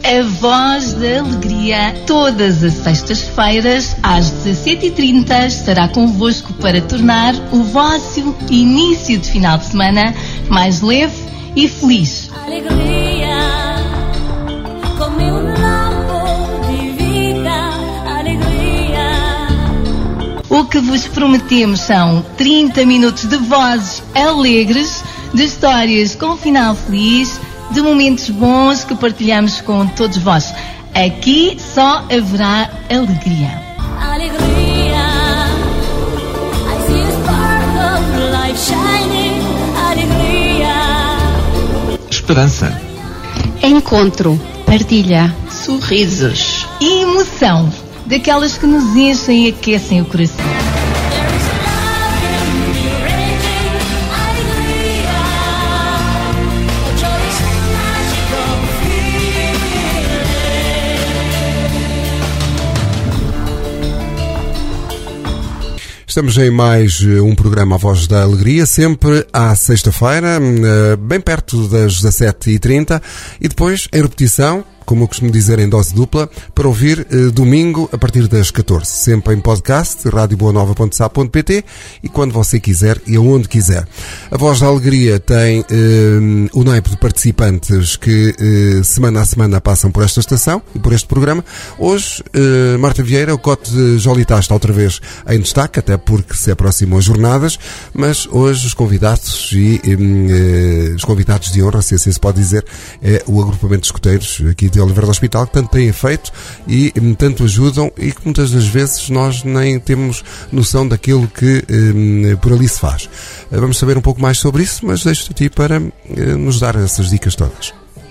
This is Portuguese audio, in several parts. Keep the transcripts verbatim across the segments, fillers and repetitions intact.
A Voz da Alegria, todas as sextas-feiras, às dezassete e trinta, estará convosco para tornar o vosso início de final de semana mais leve e feliz. Alegria, como um lampo de vida, alegria. O que vos prometemos são trinta minutos de vozes alegres, de histórias com final feliz, de momentos bons que partilhamos com todos vós. Aqui só haverá alegria. Alegria, I see a spark of light shining. Alegria, esperança, encontro, partilha, sorrisos e emoção, daquelas que nos enchem e aquecem o coração. Estamos em mais um programa A Voz da Alegria, sempre à sexta-feira, bem perto das dezassete e trinta, e depois em repetição, como eu costumo dizer, em dose dupla, para ouvir eh, domingo a partir das catorze, sempre em podcast, rádio boa nova ponto sap ponto pt, e quando você quiser e aonde quiser. A Voz da Alegria tem eh, o naipe de participantes que eh, semana a semana passam por esta estação e por este programa. Hoje, eh, Marta Vieira, o Cote de Jolitá está outra vez em destaque, até porque se aproximam as jornadas, mas hoje os convidados e eh, os convidados de honra, se assim se pode dizer, é o agrupamento de escuteiros aqui de Oliveira do Hospital, que tanto têm feito e tanto ajudam, e que muitas das vezes nós nem temos noção daquilo que eh, por ali se faz. Vamos saber um pouco mais sobre isso, mas deixo-te a ti para eh, nos dar essas dicas todas.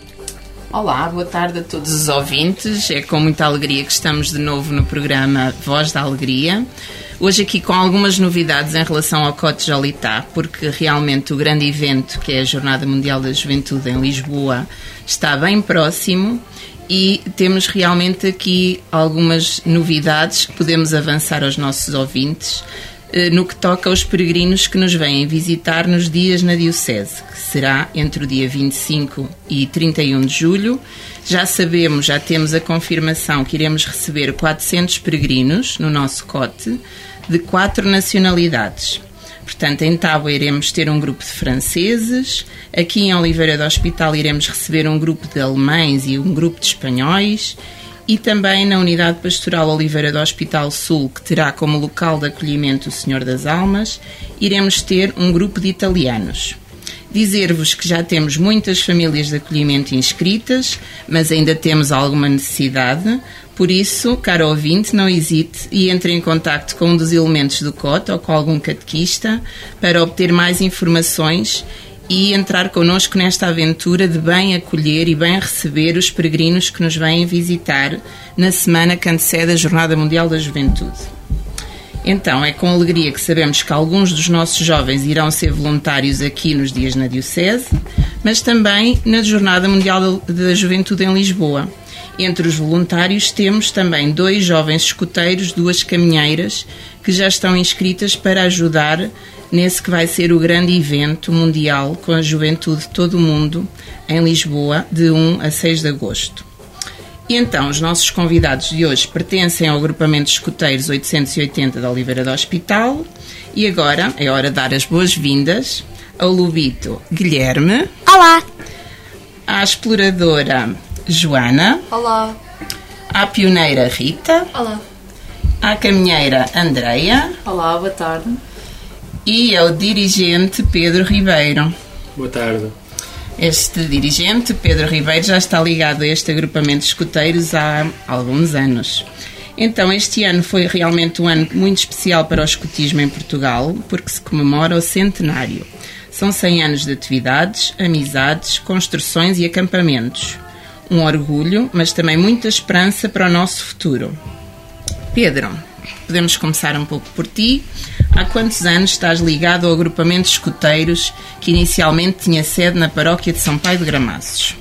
Olá, boa tarde a todos os ouvintes. É com muita alegria que estamos de novo no programa Voz da Alegria. Hoje aqui com algumas novidades em relação ao Cote Jolitá, porque realmente o grande evento, que é a Jornada Mundial da Juventude em Lisboa, está bem próximo e temos realmente aqui algumas novidades que podemos avançar aos nossos ouvintes no que toca aos peregrinos que nos vêm visitar nos dias na Diocese, que será entre o dia vinte e cinco e trinta e um de julho. Já sabemos, já temos a confirmação que iremos receber quatrocentos peregrinos no nosso cote, de quatro nacionalidades. Portanto, em Tábua iremos ter um grupo de franceses, aqui em Oliveira do Hospital iremos receber um grupo de alemães e um grupo de espanhóis, e também na Unidade Pastoral Oliveira do Hospital Sul, que terá como local de acolhimento o Senhor das Almas, iremos ter um grupo de italianos. Dizer-vos que já temos muitas famílias de acolhimento inscritas, mas ainda temos alguma necessidade. Por isso, caro ouvinte, não hesite e entre em contacto com um dos elementos do cote ou com algum catequista para obter mais informações e entrar connosco nesta aventura de bem acolher e bem receber os peregrinos que nos vêm visitar na semana que antecede a Jornada Mundial da Juventude. Então, é com alegria que sabemos que alguns dos nossos jovens irão ser voluntários aqui nos dias na Diocese, mas também na Jornada Mundial da Juventude em Lisboa. Entre os voluntários temos também dois jovens escuteiros, duas caminheiras, que já estão inscritas para ajudar nesse que vai ser o grande evento mundial com a juventude de todo o mundo em Lisboa, de um a seis de agosto. E então, os nossos convidados de hoje pertencem ao agrupamento de escuteiros oitocentos e oitenta da Oliveira do Hospital, e agora é hora de dar as boas-vindas ao lobito Guilherme. Olá! À exploradora Joana. Olá! À pioneira Rita. Olá! À caminheira Andreia. Olá, boa tarde! E ao dirigente Pedro Ribeiro. Boa tarde. Este dirigente, Pedro Ribeiro, já está ligado a este agrupamento de escuteiros há alguns anos. Então, este ano foi realmente um ano muito especial para o escutismo em Portugal, porque se comemora o centenário. São cem anos de atividades, amizades, construções e acampamentos. Um orgulho, mas também muita esperança para o nosso futuro. Pedro, podemos começar um pouco por ti. Há quantos anos estás ligado ao agrupamento de escuteiros que inicialmente tinha sede na paróquia de São Pai de Gramaços?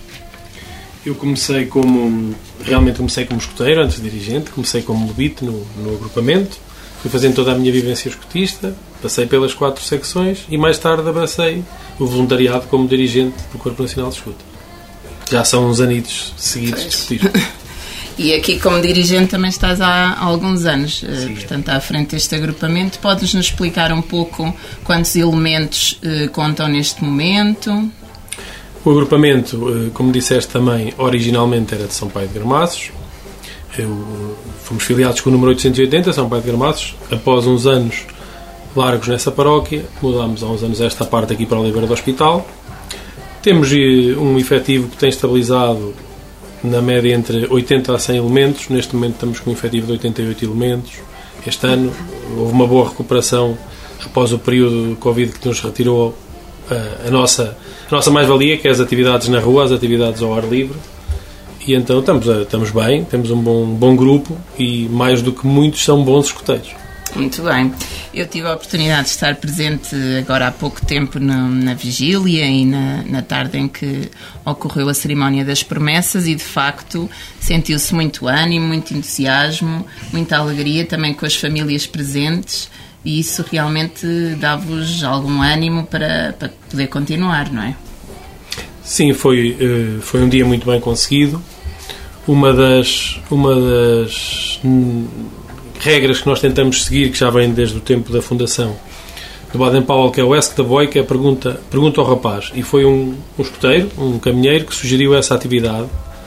Eu comecei como, realmente comecei como escuteiro, antes de dirigente, comecei como lobito no, no agrupamento, fui fazendo toda a minha vivência escutista, passei pelas quatro secções e mais tarde abracei o voluntariado como dirigente do Corpo Nacional de Escuta. já são uns anitos seguidos de escotismo. E aqui como dirigente também estás há alguns anos, Sim. portanto à frente deste agrupamento. Podes-nos explicar um pouco quantos elementos eh, contam neste momento? O agrupamento, como disseste também, originalmente era de São Paio de Gramaços. Eu, fomos filiados com o número oitocentos e oitenta, São Paio de Gramaços. Após uns anos largos nessa paróquia, mudámos há uns anos esta parte aqui para Oliveira do Hospital. Temos um efetivo que tem estabilizado na média entre oitenta a cem elementos. Neste momento estamos com um efetivo de oitenta e oito elementos. Este ano houve uma boa recuperação após o período de Covid que nos retirou a, a nossa, a nossa mais-valia, que é as atividades na rua, as atividades ao ar livre. E então estamos, a, estamos bem, temos um bom, um bom grupo e, mais do que muitos, são bons escuteiros. Muito bem. Eu tive a oportunidade de estar presente agora há pouco tempo no, na vigília e na, na tarde em que ocorreu a cerimónia das promessas e, de facto, sentiu-se muito ânimo, muito entusiasmo, muita alegria também com as famílias presentes e isso realmente dá-vos algum ânimo para, para poder continuar, não é? Sim, foi, foi um dia muito bem conseguido. Uma das... Uma das regras que nós tentamos seguir, que já vem desde o tempo da fundação do Baden-Powell, que é o Ask the Boy, que é a pergunta, pergunta ao rapaz. E foi um, um escoteiro, um caminheiro, que sugeriu essa atividade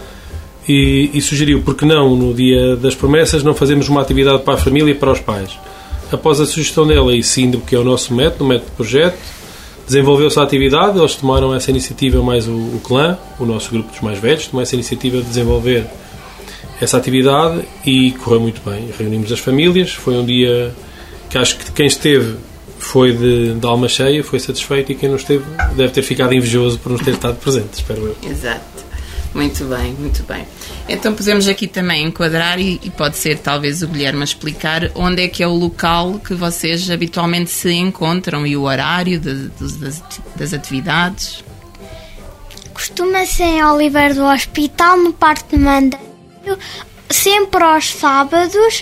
e, e sugeriu, porque não, no dia das promessas, não fazemos uma atividade para a família e para os pais. Após a sugestão dela e Sindro, que é o nosso método, o método de projeto, desenvolveu-se a atividade, eles tomaram essa iniciativa, mais o, o clã, o nosso grupo dos mais velhos, tomou essa iniciativa de desenvolver essa atividade e correu muito bem. Reunimos as famílias, foi um dia que acho que quem esteve foi de, de alma cheia, foi satisfeito, e quem não esteve deve ter ficado invejoso por não ter estado presente, espero eu. Exato. Muito bem, muito bem. Então podemos aqui também enquadrar e, e pode ser talvez o Guilherme a explicar onde é que é o local que vocês habitualmente se encontram e o horário de, de, das, das atividades. Costuma ser em Oliveira do Hospital, no Parque de Mandaneiro, sempre aos sábados,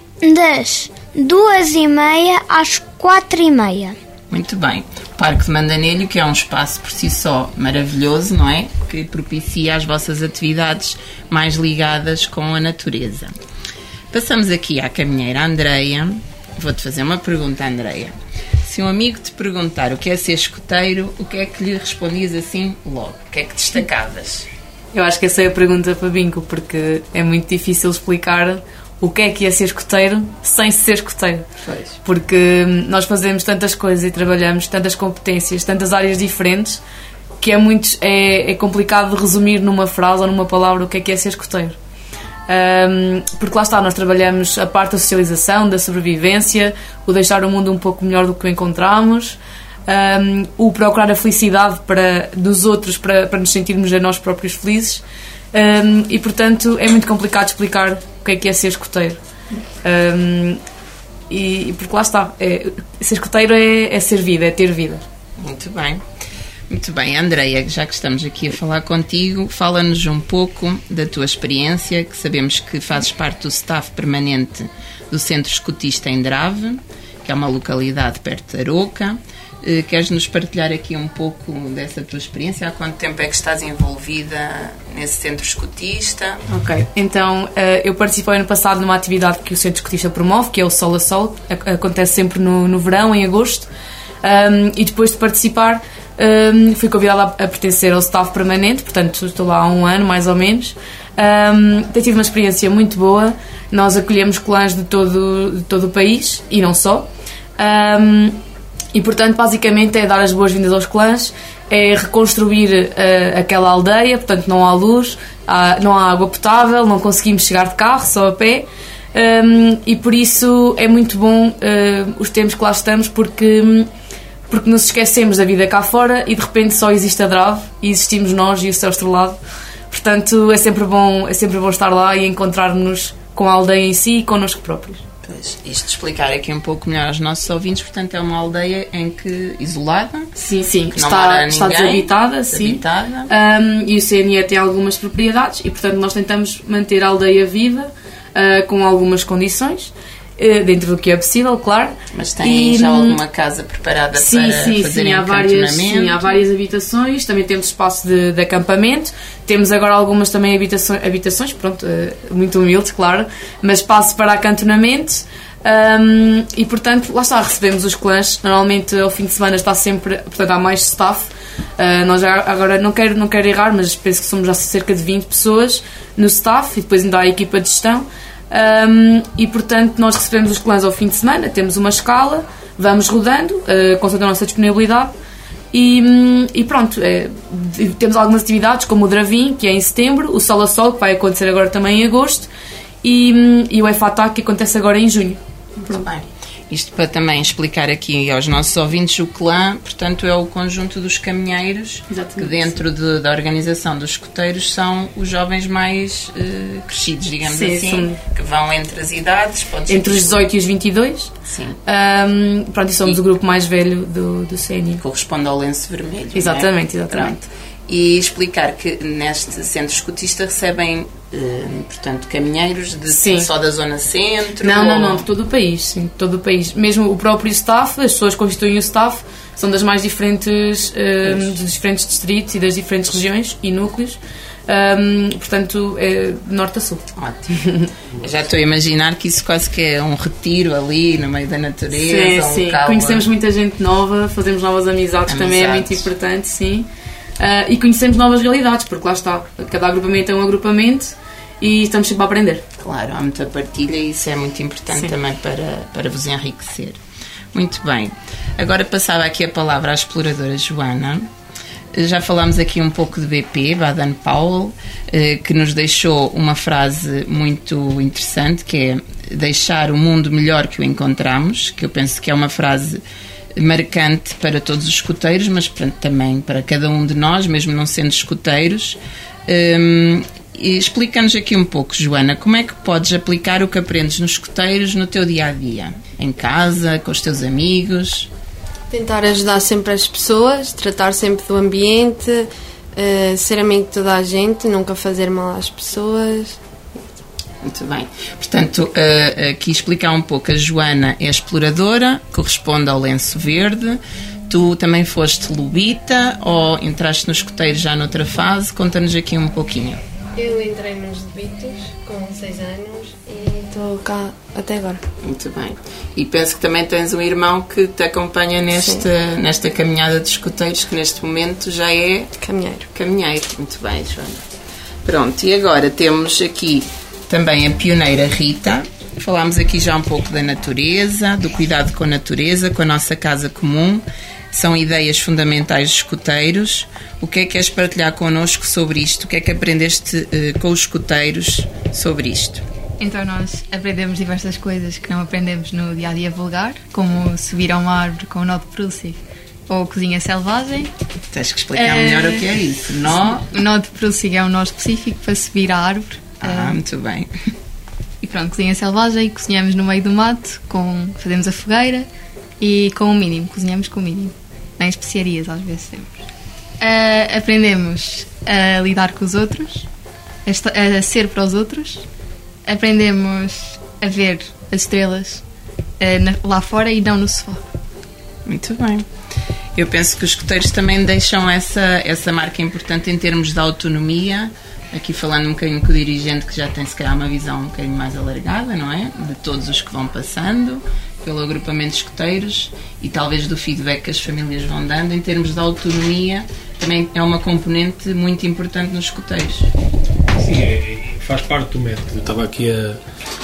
das duas e meia às quatro e meia. Muito bem. O Parque de Mandanelho, que é um espaço por si só maravilhoso, não é? Que propicia as vossas atividades mais ligadas com a natureza. Passamos aqui à caminheira Andreia. Vou-te fazer uma pergunta, Andreia. Se um amigo te perguntar o que é ser escoteiro, o que é que lhe respondias assim logo? O que é que destacavas? Eu acho que essa é a pergunta para Binco, porque é muito difícil explicar o que é que é ser escoteiro sem ser escoteiro. Pois. Porque nós fazemos tantas coisas e trabalhamos tantas competências, tantas áreas diferentes, que é, muito, é, é complicado de resumir numa frase ou numa palavra o que é que é ser escoteiro. Um, porque lá está, nós trabalhamos a parte da socialização, da sobrevivência, o deixar o mundo um pouco melhor do que o encontramos, um, o procurar a felicidade para, dos outros para, para nos sentirmos a nós próprios felizes. Um, e portanto é muito complicado explicar o que é que é ser escoteiro. Um, e porque lá está, é, ser escoteiro é, é ser vida, é ter vida. Muito bem. Muito bem, Andreia, já que estamos aqui a falar contigo, fala-nos um pouco da tua experiência, que sabemos que fazes parte do staff permanente do Centro Escotista em Drave, que é uma localidade perto de Aroca. Uh, queres-nos partilhar aqui um pouco dessa tua experiência? Há quanto tempo é que estás envolvida nesse Centro Escotista? Ok, então uh, eu participei ano passado numa atividade que o Centro Escotista promove, que é o Sol a Sol, acontece sempre no, no verão, em agosto, um, e depois de participar um, fui convidada a, a pertencer ao staff permanente, portanto estou lá há um ano mais ou menos. Um, tem sido uma experiência muito boa, nós acolhemos clãs de todo, de todo o país e não só. Um, E, portanto, basicamente é dar as boas-vindas aos clãs, é reconstruir uh, aquela aldeia, portanto não há luz, há, não há água potável, não conseguimos chegar de carro, só a pé, um, e por isso é muito bom uh, os tempos que lá estamos, porque, porque nos esquecemos da vida cá fora e de repente só existe a Drave e existimos nós e o céu estrelado. Portanto, é sempre bom, é sempre bom estar lá e encontrar-nos com a aldeia em si e connosco próprios. Pois, isto explicar aqui um pouco melhor aos nossos ouvintes, portanto é uma aldeia em que, isolada, sim, sim, que não está, mora está ninguém, desabitada, desabitada. Sim. Um, e o C N E tem algumas propriedades e portanto nós tentamos manter a aldeia viva, uh, com algumas condições, uh, dentro do que é possível, claro. Mas tem E, já alguma casa preparada sim, para sim, fazerem sim, há várias, acantonamento? sim, há várias habitações, também temos espaço de, de acampamento, temos agora algumas também habitações, habitações pronto, uh, muito humildes, claro, mas espaço para acantonamento. Um, e portanto, lá está, recebemos os clãs. Normalmente ao fim de semana está sempre, portanto há mais staff. Uh, nós já, agora não quero, não quero errar, mas penso que somos já cerca de vinte pessoas no staff e depois ainda há a equipa de gestão. Um, e portanto nós recebemos os clãs ao fim de semana, temos uma escala, vamos rodando, uh, constante a nossa disponibilidade. E, e pronto, é, temos algumas atividades como o Dravin, que é em setembro, o Sol a Sol, que vai acontecer agora também em agosto, e, e o F A T A, que acontece agora em junho. Muito bem. Isto para também explicar aqui aos nossos ouvintes, o clã, portanto, é o conjunto dos caminheiros. Exatamente. Que dentro de, da organização dos escoteiros são os jovens mais uh, crescidos, digamos Sim, assim, são... que vão entre as idades. Entre os dezoito e os vinte e dois. Sim. Um, pronto, e somos e... o grupo mais velho do, do C N I. Corresponde ao lenço vermelho. Exatamente, não é? exatamente. Pronto. E explicar que neste centro escotista recebem, eh, portanto, caminheiros de, Sim. só da zona centro? Não, ou... não, não, de todo o país, sim, de todo o país. Mesmo o próprio staff, as pessoas que constituem o staff, são das mais diferentes, eh, dos diferentes distritos e das diferentes regiões e núcleos. Um, portanto, é de norte a sul. Ótimo. Já estou a imaginar que isso quase que é um retiro ali no meio da natureza. Sim, um sim. local... Conhecemos muita gente nova, fazemos novas amizades, amizades. Também é muito importante, sim. Uh, e conhecemos novas realidades, porque lá está, cada agrupamento é um agrupamento e estamos sempre a aprender. Claro, há muita partilha e isso é muito importante Sim. também para, para vos enriquecer. Muito bem. Agora passava aqui a palavra à exploradora Joana. Já falámos aqui um pouco de B P, Baden-Powell, que nos deixou uma frase muito interessante, que é deixar o mundo melhor que o encontramos, que eu penso que é uma frase marcante para todos os escoteiros, mas pronto, também para cada um de nós, mesmo não sendo escoteiros. Um, e explica-nos aqui um pouco, Joana, como é que podes aplicar o que aprendes nos escoteiros no teu dia-a-dia? Em casa, com os teus amigos? Tentar ajudar sempre as pessoas, tratar sempre do ambiente, uh, ser amigo de toda a gente, nunca fazer mal às pessoas. Muito bem. Portanto, uh, aqui explicar um pouco. A Joana é exploradora, corresponde ao lenço verde. Tu também foste lobita ou entraste nos escoteiros já noutra fase? Conta-nos aqui um pouquinho. Eu entrei nos lobitos com seis anos e estou cá até agora. Muito bem. E penso que também tens um irmão que te acompanha nesta, nesta caminhada de escoteiros, que neste momento já é... Caminheiro. Caminheiro. Muito bem, Joana. Pronto, e agora temos aqui também a pioneira Rita. Falámos aqui já um pouco da natureza, do cuidado com a natureza, com a nossa casa comum. São ideias fundamentais dos escoteiros. O que é que queres partilhar connosco sobre isto? O que é que aprendeste uh, com os escoteiros sobre isto? Então nós aprendemos diversas coisas que não aprendemos no dia-a-dia vulgar, como subir a uma árvore com o nó de Prússia ou cozinha selvagem. Tens que explicar uh, melhor o que é isso. Nó? O nó de Prússia é um nó específico para subir a árvore. Ah, uh, muito bem. E pronto, cozinha selvagem, cozinhamos no meio do mato, com, fazemos a fogueira e com o mínimo, cozinhamos com o mínimo. Nem especiarias, às vezes sempre. Uh, aprendemos a lidar com os outros, a, esta, a ser para os outros. Aprendemos a ver as estrelas uh, na, lá fora e não no sofá. Muito bem. Eu penso que os escoteiros também deixam essa, essa marca importante em termos de autonomia. Aqui falando um bocadinho com o dirigente, que já tem se calhar uma visão um bocadinho mais alargada, não é? De todos os que vão passando pelo agrupamento de escoteiros e talvez do feedback que as famílias vão dando. Em termos de autonomia, também é uma componente muito importante nos escoteiros. Sim, é, faz parte do método. Eu estava aqui a,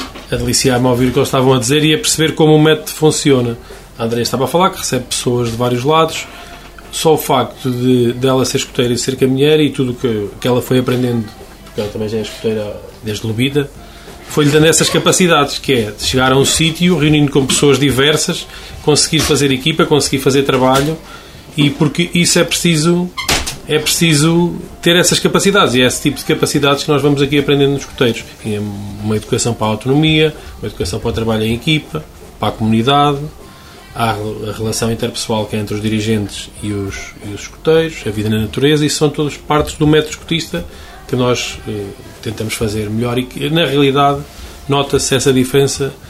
a deliciar-me a ouvir o que eles estavam a dizer e a perceber como o método funciona. A Andrea estava a falar que recebe pessoas de vários lados. Só o facto de dela ser escoteira e ser caminheira e tudo que, que ela foi aprendendo, porque ela também já é escoteira desde lobida, foi-lhe dando essas capacidades, que é de chegar a um sítio, reunindo com pessoas diversas, conseguir fazer equipa, conseguir fazer trabalho, e porque isso é preciso, é preciso ter essas capacidades, e é esse tipo de capacidades que nós vamos aqui aprendendo nos escoteiros. É uma educação para a autonomia, uma educação para o trabalho em equipa, para a comunidade, há a relação interpessoal que é entre os dirigentes e os, e os escoteiros, a vida na natureza, e são todas partes do método escotista que nós eh, tentamos fazer melhor e que, na realidade, nota-se essa diferença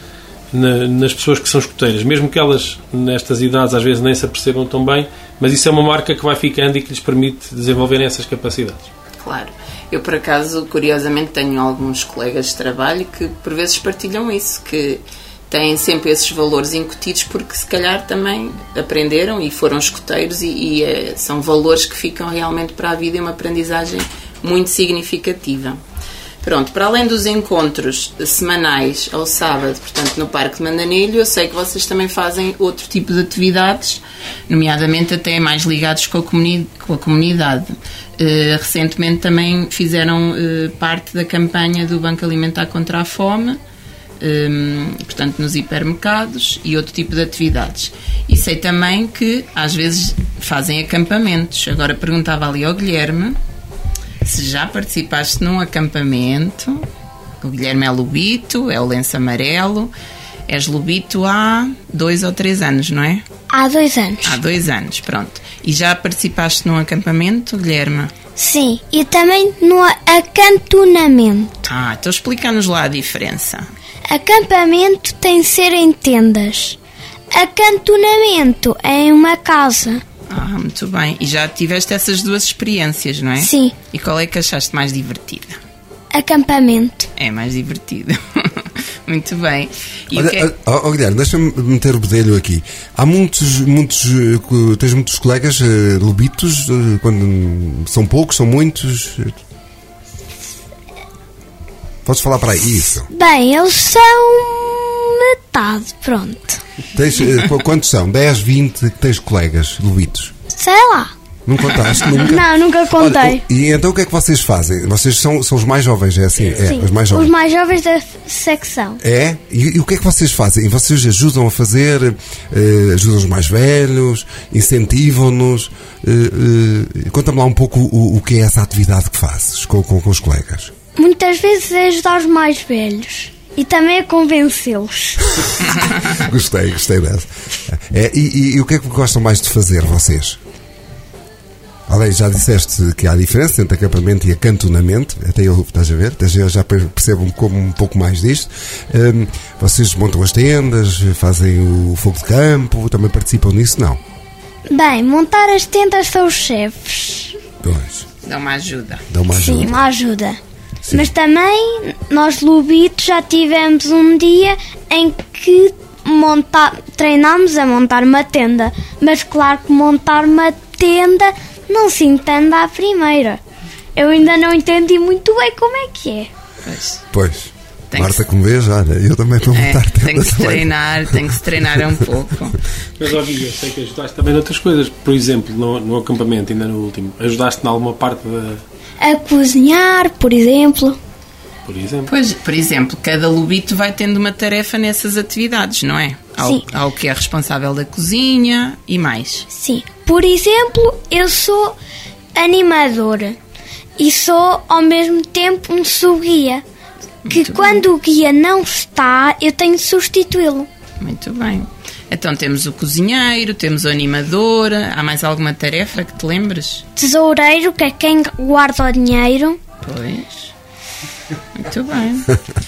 na, nas pessoas que são escuteiras, mesmo que elas nestas idades às vezes nem se apercebam tão bem, mas isso é uma marca que vai ficando e que lhes permite desenvolverem essas capacidades. Claro. Eu, por acaso, curiosamente, tenho alguns colegas de trabalho que por vezes partilham isso, que têm sempre esses valores incutidos porque se calhar também aprenderam e foram escuteiros e, e é, são valores que ficam realmente para a vida e uma aprendizagem muito significativa. Pronto, para além dos encontros semanais ao sábado, portanto, no Parque de Mandanilho, eu sei que vocês também fazem outro tipo de atividades, nomeadamente até mais ligados com a, comuni- com a comunidade. Uh, recentemente também fizeram uh, parte da campanha do Banco Alimentar contra a Fome, um, portanto, nos hipermercados e outro tipo de atividades. E sei também que, às vezes, fazem acampamentos. Agora perguntava ali ao Guilherme se já participaste num acampamento. O Guilherme é lobito, é o lenço amarelo. És lobito há dois ou três anos, não é? Há dois anos. Há dois anos, pronto. E já participaste num acampamento, Guilherme? Sim, e também no acantonamento. Ah, então explica-nos lá a diferença. Acampamento tem de ser em tendas. Acantonamento é em uma casa. Ah, muito bem. E já tiveste essas duas experiências, não é? Sim. E qual é que achaste mais divertida? Acampamento. É mais divertido. Muito bem. E Olha, o que é... oh, oh, Guilherme, deixa-me meter o bedelho aqui. Há muitos, muitos, eh, tens muitos colegas eh, lobitos, eh, quando são poucos, são muitos? Podes falar para aí isso? Bem, eles são metade, pronto. Tens, eh, qu- quantos são? dez, vinte que tens colegas lobitos? Sei lá. Não contaste nunca? Não, nunca contei. Olha, e então o que é que vocês fazem? Vocês são, são os mais jovens, é assim? É, Sim, os mais jovens. os mais jovens da secção. É? E, e o que é que vocês fazem? Vocês ajudam a fazer? eh, ajudam os mais velhos? Incentivam-nos? Eh, eh, conta-me lá um pouco o, o que é essa atividade que fazes com, com, com os colegas. Muitas vezes é ajudar os mais velhos. E também a convencê-los. Gostei, gostei dessa. É, e, e, e o que é que gostam mais de fazer, vocês? Além, já disseste que há diferença entre acampamento e acantonamento. Até eu, estás a ver? Eu já percebo um, como um pouco mais disto. Hum, vocês montam as tendas, fazem o fogo de campo, também participam nisso? Não? Bem, montar as tendas são os chefes. Pois. Dá uma ajuda. Dá uma ajuda. Sim, uma ajuda. Sim. Mas também, nós lobitos já tivemos um dia em que monta... treinámos a montar uma tenda. Mas claro que montar uma tenda não se entende à primeira. Eu ainda não entendi muito bem como é que é. Pois. Pois. Tem Marta, que... como vês, olha, eu também estou a É, montar tem tenda que se também. treinar, tem que se treinar um pouco. Mas, ó, Guilherme, sei que ajudaste também noutras coisas. Por exemplo, no, no acampamento, ainda no último, ajudaste em alguma parte da... A cozinhar, por exemplo. Por exemplo? Pois, por exemplo, cada lobito vai tendo uma tarefa nessas atividades, não é? Há o, Sim. há o que é responsável da cozinha e mais. Sim. Por exemplo, eu sou animadora e sou ao mesmo tempo um sub-guia. Que Muito quando o guia não está, eu tenho de substituí-lo. Muito bem. Então temos o cozinheiro, temos o animador. Há mais alguma tarefa que te lembres? Tesoureiro, que é quem guarda o dinheiro. Pois. Muito bem.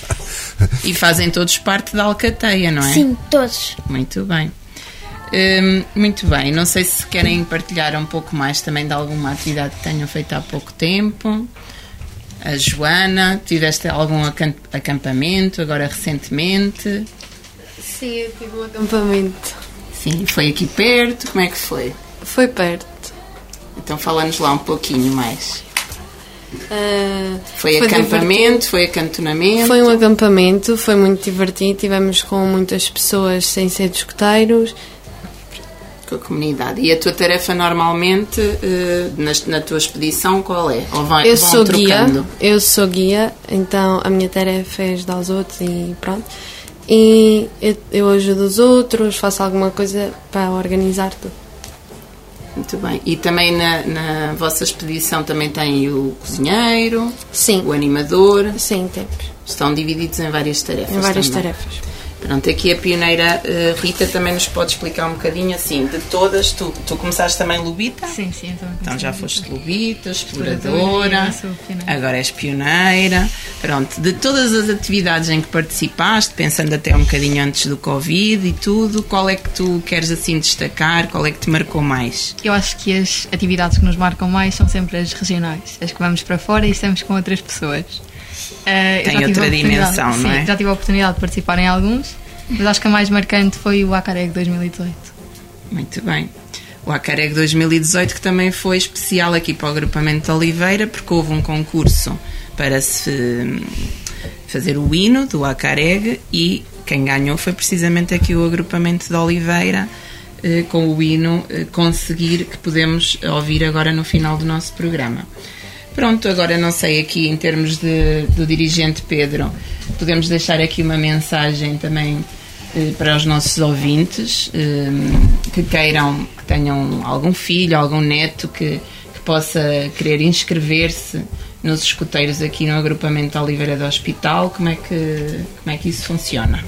E fazem todos parte da alcateia, não é? Sim, todos. Muito bem. Hum, muito bem. Não sei se querem partilhar um pouco mais também de alguma atividade que tenham feito há pouco tempo. A Joana, tiveste algum acamp- acampamento agora recentemente? Sim, eu tive um acampamento. Sim, foi aqui perto. Como é que foi? Foi perto. Então fala-nos lá um pouquinho mais. Ah, Foi, Foi acampamento, foi acantonamento. Foi um acampamento, foi muito divertido. Tivemos com muitas pessoas sem ser escuteiros. Com a comunidade. E a tua tarefa normalmente eh, na, na tua expedição qual é? Ou vai, Eu vão sou guia, trocando? eu sou guia, então a minha tarefa é ajudar os outros e pronto. E eu, eu ajudo os outros, faço alguma coisa para organizar tudo. Muito bem. E também na, na vossa expedição também tem o cozinheiro, Sim, o animador. sim, temos. Estão divididos em várias tarefas. Em várias também. tarefas. Pronto, aqui a pioneira uh, Rita também nos pode explicar um bocadinho assim, de todas, tu, tu começaste também Lubita? Sim, sim. Então, então já foste Lubita, exploradora, exploradora, agora és pioneira. Pronto, de todas as atividades em que participaste, pensando até um bocadinho antes do Covid e tudo, qual é que tu queres assim destacar, qual é que te marcou mais? Eu acho que as atividades que nos marcam mais são sempre as regionais, as que vamos para fora e estamos com outras pessoas. Uh, Tem outra dimensão, sim, não é? Já tive a oportunidade de participar em alguns, mas acho que a mais marcante foi o Acareg dois mil e dezoito. Muito bem. O Acareg dois mil e dezoito que também foi especial aqui para o agrupamento de Oliveira, porque houve um concurso para se fazer o hino do Acareg e quem ganhou foi precisamente aqui o agrupamento de Oliveira, eh, com o hino eh, conseguir que podemos ouvir agora no final do nosso programa. Pronto, agora não sei aqui em termos de, do dirigente Pedro, podemos deixar aqui uma mensagem também eh, para os nossos ouvintes eh, que queiram, que tenham algum filho, algum neto que, que possa querer inscrever-se nos escuteiros aqui no agrupamento de Oliveira do Hospital. Como é que, como é que isso funciona?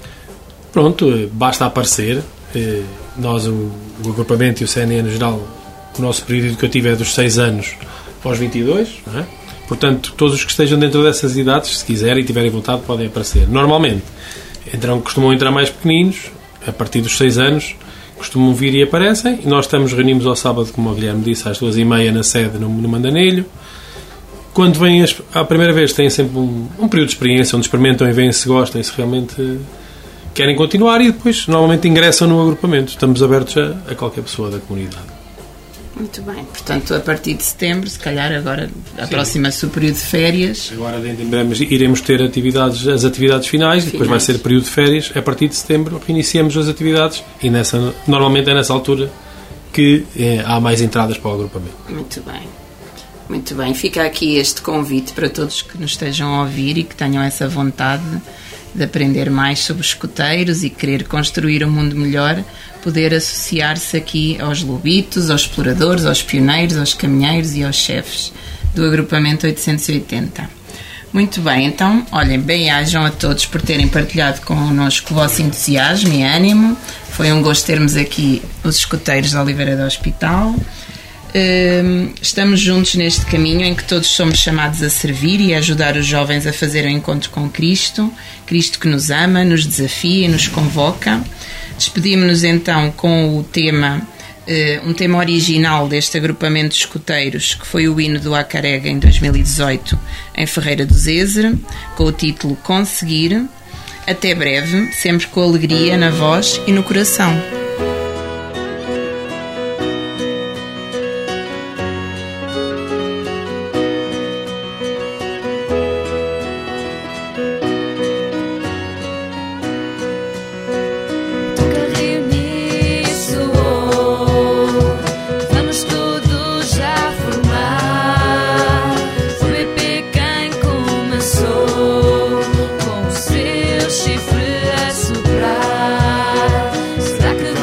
Pronto, basta aparecer. Eh, nós, o, o agrupamento e o C N E no geral, o nosso período educativo é dos seis anos aos vinte e dois, não é? Portanto, todos os que estejam dentro dessas idades, se quiserem e tiverem vontade, podem aparecer. Normalmente, entram, costumam entrar mais pequeninos, a partir dos seis anos, costumam vir e aparecem, e nós estamos, reunimos ao sábado, como o Guilherme disse, às duas e meia na sede, no, no Mandanelho. Quando vêm as, a primeira vez, têm sempre um, um período de experiência, onde experimentam e veem se gostam e se realmente querem continuar, e depois, normalmente, ingressam no agrupamento. Estamos abertos a, a qualquer pessoa da comunidade. Muito bem, portanto a partir de setembro, se calhar agora aproxima-se o período de férias. Agora dentro em breve iremos ter atividades, as atividades finais, finais, depois vai ser período de férias. A partir de setembro iniciamos as atividades e nessa, normalmente é nessa altura que é, há mais entradas para o agrupamento. Muito bem, muito bem. Fica aqui este convite para todos que nos estejam a ouvir e que tenham essa vontade de aprender mais sobre os escuteiros e querer construir um mundo melhor, poder associar-se aqui aos lobitos, aos exploradores, aos pioneiros, aos caminheiros e aos chefes do agrupamento oitocentos e oitenta. Muito bem, então, olhem, bem-ajam a todos por terem partilhado connosco o vosso entusiasmo e ânimo. Foi um gosto termos aqui os escuteiros de Oliveira do Hospital. Estamos juntos neste caminho em que todos somos chamados a servir e a ajudar os jovens a fazer o encontro com Cristo, Cristo que nos ama, nos desafia e nos convoca. Despedimos-nos então com o tema, um tema original deste agrupamento de escuteiros, que foi o hino do Acareg em dois mil e dezoito em Ferreira do Zézer, com o título Conseguir. Até breve, sempre com alegria na voz e no coração. Chifre a soprar, será que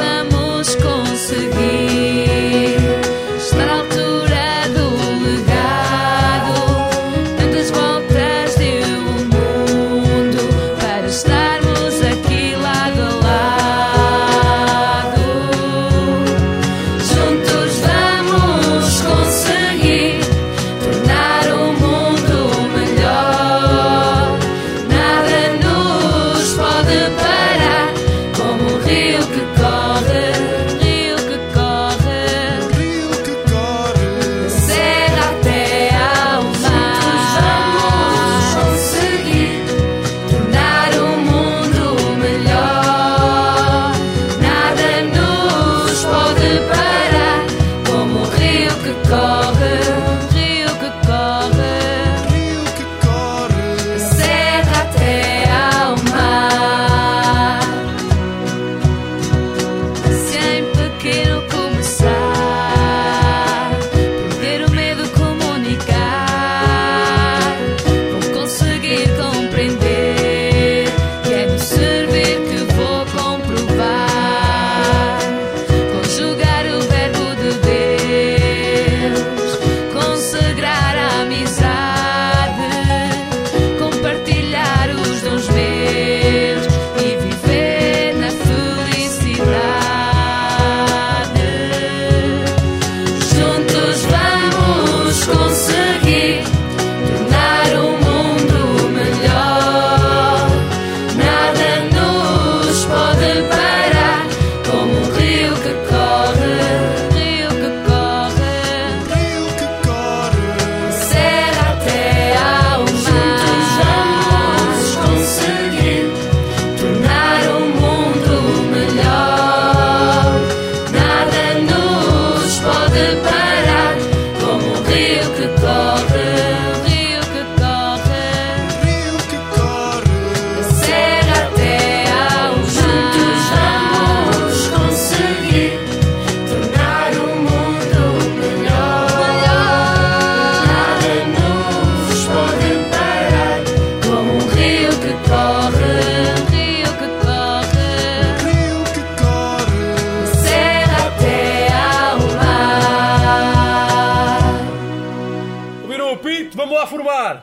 grito, vamos lá formar!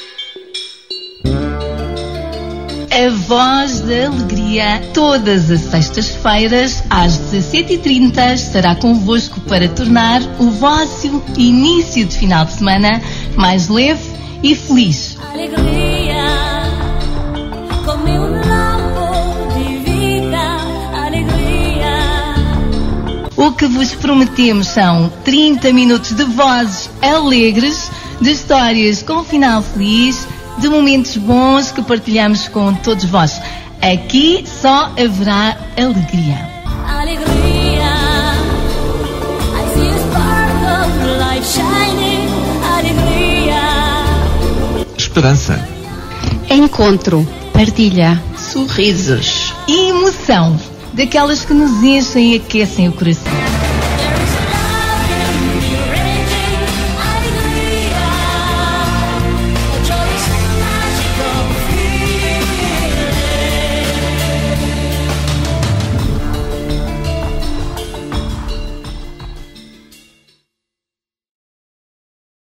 A Voz da Alegria, todas as sextas-feiras, às dezassete e trinta, estará convosco para tornar o vosso início de final de semana mais leve e feliz. Alegria, come um lampo de vida, alegria. O que vos prometemos são trinta minutos de vozes alegres, de histórias com final feliz, de momentos bons que partilhamos com todos vós. Aqui só haverá alegria. Alegria, I see a spark of life shining, alegria. Esperança. Encontro, partilha, Sorrisos. E emoção, daquelas que nos enchem e aquecem o coração.